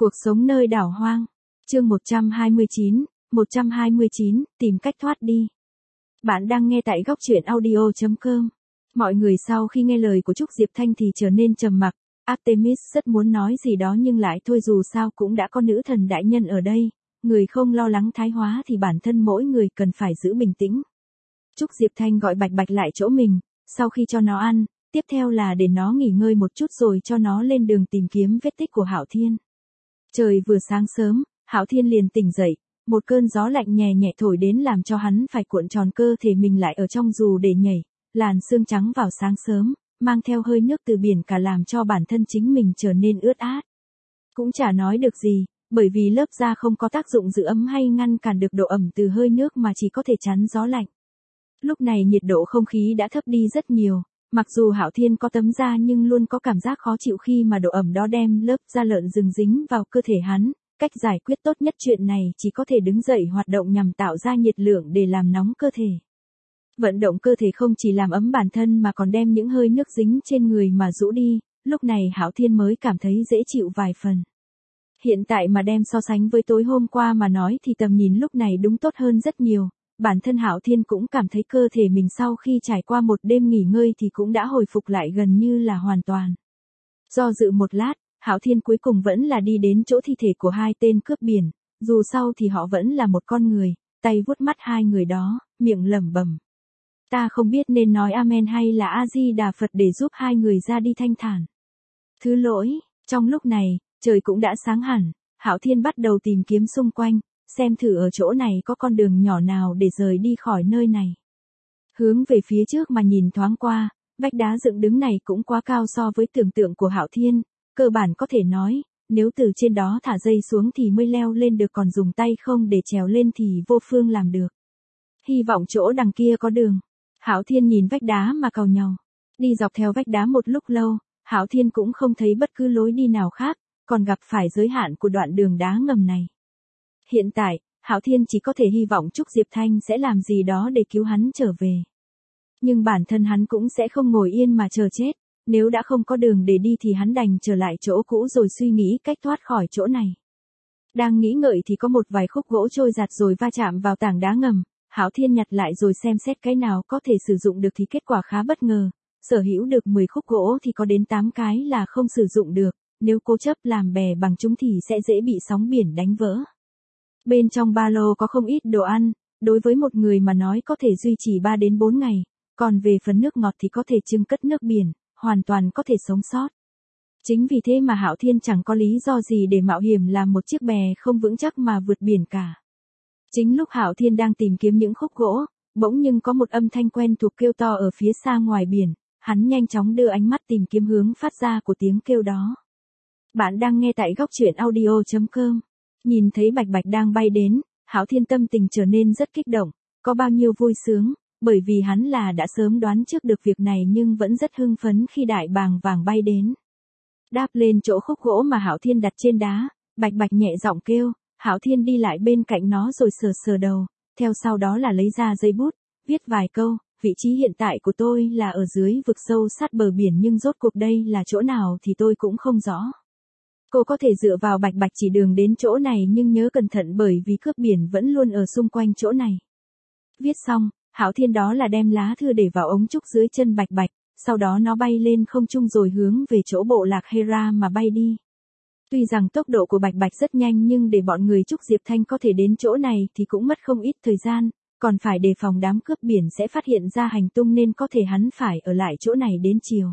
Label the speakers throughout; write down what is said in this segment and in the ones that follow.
Speaker 1: Cuộc sống nơi đảo hoang. Chương 129, tìm cách thoát đi. Bạn đang nghe tại góc truyện audio.com. Mọi người sau khi nghe lời của Trúc Diệp Thanh thì trở nên trầm mặc. Artemis rất muốn nói gì đó nhưng lại thôi, dù sao cũng đã có nữ thần đại nhân ở đây. Người không lo lắng thái hóa thì bản thân mỗi người cần phải giữ bình tĩnh. Trúc Diệp Thanh gọi Bạch Bạch lại chỗ mình, sau khi cho nó ăn, tiếp theo là để nó nghỉ ngơi một chút rồi cho nó lên đường tìm kiếm vết tích của Hạo Thiên. Trời vừa sáng sớm, Hạo Thiên liền tỉnh dậy, một cơn gió lạnh nhẹ nhẹ thổi đến làm cho hắn phải cuộn tròn cơ thể mình lại ở trong dù để nhảy, làn sương trắng vào sáng sớm, mang theo hơi nước từ biển cả làm cho bản thân chính mình trở nên ướt át. Cũng chả nói được gì, bởi vì lớp da không có tác dụng giữ ấm hay ngăn cản được độ ẩm từ hơi nước mà chỉ có thể chắn gió lạnh. Lúc này nhiệt độ không khí đã thấp đi rất nhiều. Mặc dù Hạo Thiên có tấm da nhưng luôn có cảm giác khó chịu khi mà độ ẩm đó đem lớp da lợn rừng dính vào cơ thể hắn. Cách giải quyết tốt nhất chuyện này chỉ có thể đứng dậy hoạt động nhằm tạo ra nhiệt lượng để làm nóng cơ thể. Vận động cơ thể không chỉ làm ấm bản thân mà còn đem những hơi nước dính trên người mà rũ đi, lúc này Hạo Thiên mới cảm thấy dễ chịu vài phần. Hiện tại mà đem so sánh với tối hôm qua mà nói thì tầm nhìn lúc này đúng tốt hơn rất nhiều. Bản thân Hạo Thiên cũng cảm thấy cơ thể mình sau khi trải qua một đêm nghỉ ngơi thì cũng đã hồi phục lại gần như là hoàn toàn. Do dự một lát, Hạo Thiên cuối cùng vẫn là đi đến chỗ thi thể của hai tên cướp biển, dù sao thì họ vẫn là một con người, tay vuốt mắt hai người đó, miệng lẩm bẩm. Ta không biết nên nói Amen hay là A-di-đà Phật để giúp hai người ra đi thanh thản. Thứ lỗi, trong lúc này, trời cũng đã sáng hẳn, Hạo Thiên bắt đầu tìm kiếm xung quanh. Xem thử ở chỗ này có con đường nhỏ nào để rời đi khỏi nơi này. Hướng về phía trước mà nhìn thoáng qua, vách đá dựng đứng này cũng quá cao so với tưởng tượng của Hạo Thiên, cơ bản có thể nói, nếu từ trên đó thả dây xuống thì mới leo lên được, còn dùng tay không để trèo lên thì vô phương làm được. Hy vọng chỗ đằng kia có đường. Hạo Thiên nhìn vách đá mà cau nhàu. Đi dọc theo vách đá một lúc lâu, Hạo Thiên cũng không thấy bất cứ lối đi nào khác, còn gặp phải giới hạn của đoạn đường đá ngầm này. Hiện tại, Hạo Thiên chỉ có thể hy vọng Trúc Diệp Thanh sẽ làm gì đó để cứu hắn trở về. Nhưng bản thân hắn cũng sẽ không ngồi yên mà chờ chết, nếu đã không có đường để đi thì hắn đành trở lại chỗ cũ rồi suy nghĩ cách thoát khỏi chỗ này. Đang nghĩ ngợi thì có một vài khúc gỗ trôi giạt rồi va chạm vào tảng đá ngầm, Hạo Thiên nhặt lại rồi xem xét cái nào có thể sử dụng được thì kết quả khá bất ngờ, sở hữu được 10 khúc gỗ thì có đến 8 cái là không sử dụng được, nếu cố chấp làm bè bằng chúng thì sẽ dễ bị sóng biển đánh vỡ. Bên trong ba lô có không ít đồ ăn, đối với một người mà nói có thể duy trì 3 đến 4 ngày, còn về phần nước ngọt thì có thể trưng cất nước biển, hoàn toàn có thể sống sót. Chính vì thế mà Hạo Thiên chẳng có lý do gì để mạo hiểm làm một chiếc bè không vững chắc mà vượt biển cả. Chính lúc Hạo Thiên đang tìm kiếm những khúc gỗ, bỗng nhưng có một âm thanh quen thuộc kêu to ở phía xa ngoài biển, hắn nhanh chóng đưa ánh mắt tìm kiếm hướng phát ra của tiếng kêu đó. Bạn đang nghe tại góc truyện audio.com. Nhìn thấy Bạch Bạch đang bay đến, Hạo Thiên tâm tình trở nên rất kích động, có bao nhiêu vui sướng, bởi vì hắn là đã sớm đoán trước được việc này nhưng vẫn rất hưng phấn khi đại bàng vàng bay đến. Đáp lên chỗ khúc gỗ mà Hạo Thiên đặt trên đá, Bạch Bạch nhẹ giọng kêu, Hạo Thiên đi lại bên cạnh nó rồi sờ sờ đầu, theo sau đó là lấy ra giấy bút, viết vài câu, vị trí hiện tại của tôi là ở dưới vực sâu sát bờ biển nhưng rốt cuộc đây là chỗ nào thì tôi cũng không rõ. Cô có thể dựa vào Bạch Bạch chỉ đường đến chỗ này nhưng nhớ cẩn thận bởi vì cướp biển vẫn luôn ở xung quanh chỗ này. Viết xong, Hạo Thiên đó là đem lá thư để vào ống trúc dưới chân Bạch Bạch, sau đó nó bay lên không trung rồi hướng về chỗ bộ lạc Hera mà bay đi. Tuy rằng tốc độ của Bạch Bạch rất nhanh nhưng để bọn người Trúc Diệp Thanh có thể đến chỗ này thì cũng mất không ít thời gian, còn phải đề phòng đám cướp biển sẽ phát hiện ra hành tung nên có thể hắn phải ở lại chỗ này đến chiều.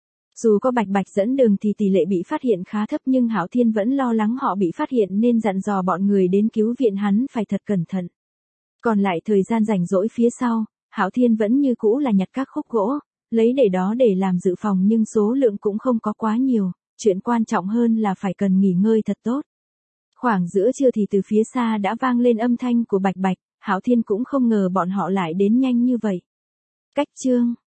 Speaker 1: Dù có Bạch Bạch dẫn đường thì tỷ lệ bị phát hiện khá thấp nhưng Hạo Thiên vẫn lo lắng họ bị phát hiện nên dặn dò bọn người đến cứu viện hắn phải thật cẩn thận. Còn lại thời gian rảnh rỗi phía sau, Hạo Thiên vẫn như cũ là nhặt các khúc gỗ, lấy để đó để làm dự phòng nhưng số lượng cũng không có quá nhiều, chuyện quan trọng hơn là phải cần nghỉ ngơi thật tốt. Khoảng giữa trưa thì từ phía xa đã vang lên âm thanh của Bạch Bạch, Hạo Thiên cũng không ngờ bọn họ lại đến nhanh như vậy. Cách chương